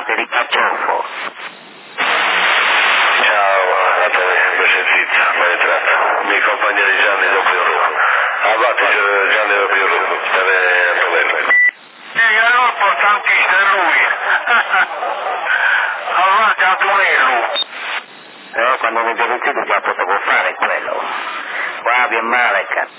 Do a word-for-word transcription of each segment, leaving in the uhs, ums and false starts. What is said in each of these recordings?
parte di Carciofo. Ciao, a te, Besenzizza, ben entrato. Mi compagna di Gianni doppio Roma. Avanti Gianni doppio Roma, per Antonello. E allora importantista è lui. Avanti Antonello. Però quando mi devo già potevo fare quello. Qua vi è male, cazzo.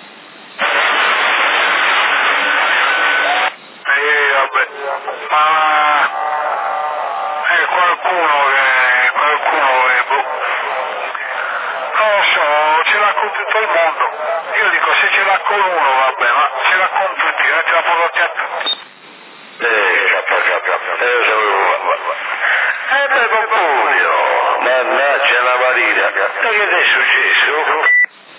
Eh, vabbè, ma è qualcuno che, qualcuno che, boh, non lo so, ce l'ha con tutto il mondo. Io dico, se ce l'ha con uno, vabbè, ma ce l'ha con tutti, non ce l'ha prodotti a tutti. Eh, cappa, cappa, eh, io sapevo, eh, beh, Pomponio, mannaggia la Marina, ma che ti è successo?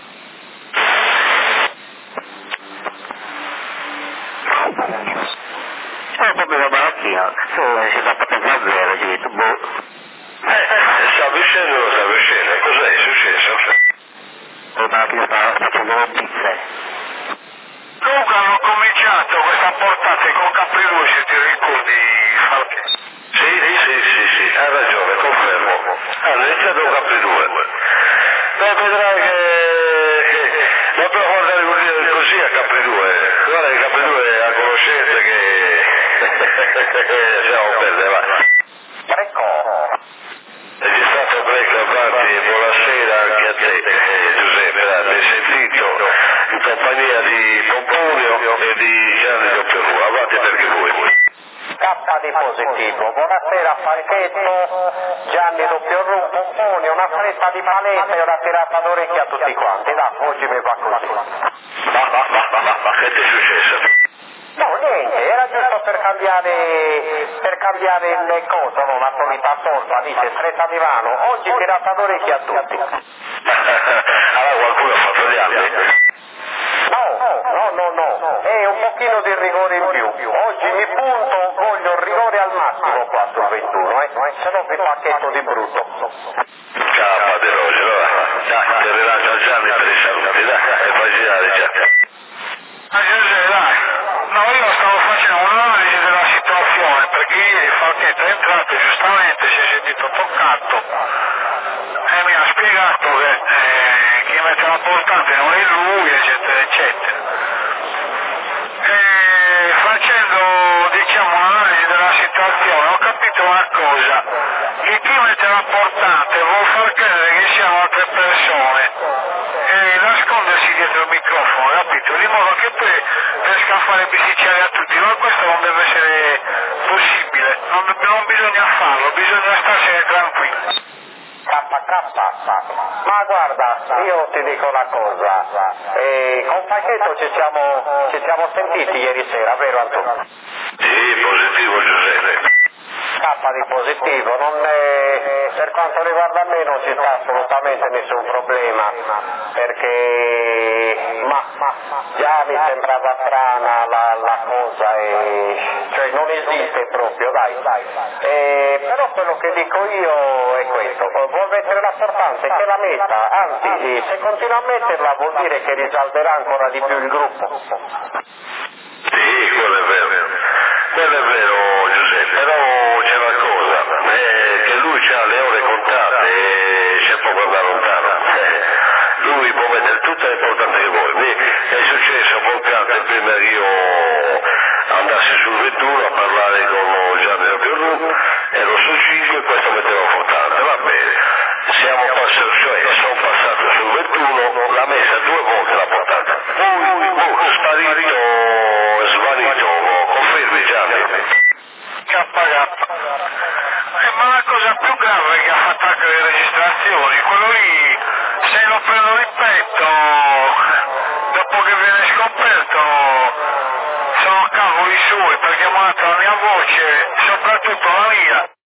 È proprio la malattia, se si fa patentare zero, ci dico, boh. Eh, sta uscendo o sta uscendo? Cos'è successo? La malattia sta facendo le pizze. Comunque hanno cominciato questa portata con Capri due, se ti ricordi, Falche. Sì, sì, sì, sì, sì, ha ragione, confermo. Hanno iniziato con Capri due. Beh, vedrai che... Non può guardare così a Capri due. Guarda che Capri due ha conoscenza che... Siamo belle, va. Ecco. E c'è stato break avanti e buonasera anche a te, eh, Giuseppe, l'hai sentito in compagnia di Pomponio e di Gianni doppio Roma, avanti perché voi. K di positivo, buonasera Falchetto, Gianni doppio Ru, Pomponio, una fretta di paletta e una tirata d'orecchia a tutti quanti, dai, oggi mi va così. Ma, ma, ma, ma, ma, ma che ti è successo? No, niente, era giusto per cambiare, per cambiare le cose, no, la solita solfa, dice stretta di mano, oggi tirata d'orecchia a tutti. Allora qualcuno ha fatto gli altri? No, no, no, no, è un pochino di rigore in più, oggi mi punto, voglio il rigore al massimo qua sul ventuno, eh, se no vi pacchetto di brutto. Ciao, De Rose, allora, dai, ti rilascio a Gianni per i saluti, dai, e poi girare Gianni. Ma Giuseppe, dai, no, io stavo facendo un'analisi della situazione, perché ieri Falchetto è entrato e giustamente si è sentito toccato e mi ha spiegato che eh, chi mette la portante non è lui, eccetera, eccetera. E facendo, diciamo, un'analisi della situazione ho capito una cosa, che chi mette la portante vuol far credere che siano altre persone e nascondersi dietro il microfono, capito? Di modo che poi riesca a fare bisticciare a tutti, ma questo non deve essere possibile, non, non bisogna farlo, bisogna starsene tranquilli. K K, ma guarda, io ti dico una cosa, eh, con Pacchetto ci siamo, ci siamo sentiti ieri sera, vero Antonio? Sì, positivo Giuseppe. K di positivo, non è, per quanto riguarda me non ci sta assolutamente nessun problema, perché ma, ma già mi sembrava strana la, la cosa, e, cioè non esiste proprio, dai, e, però quello che dico io è questo, vuol mettere la portante che la metta, anzi se continua a metterla vuol dire che risalverà ancora di più il gruppo. Sì, quello è vero, quello è vero Giuseppe, però c'è una cosa, eh, che lui ha le ore contate e c'è poco da lontano, eh, lui può mettere tutte le portate che vuoi, mi è successo poco prima che io andassi sul ventuno a parlare con Gianni doppio Ru, ero sul cinque e questo metteva portante, va bene, siamo passati, cioè sono passato sul ventuno, l'ha messa due volte la portata, poi oh, sparito, svanito, confermi Gianni? K K. Eh, ma la cosa più grave è che ha fatto anche le registrazioni, quello lì se lo prendo di petto, dopo che viene scoperto sono cavoli suoi, perché ha mandato la mia voce, soprattutto la mia,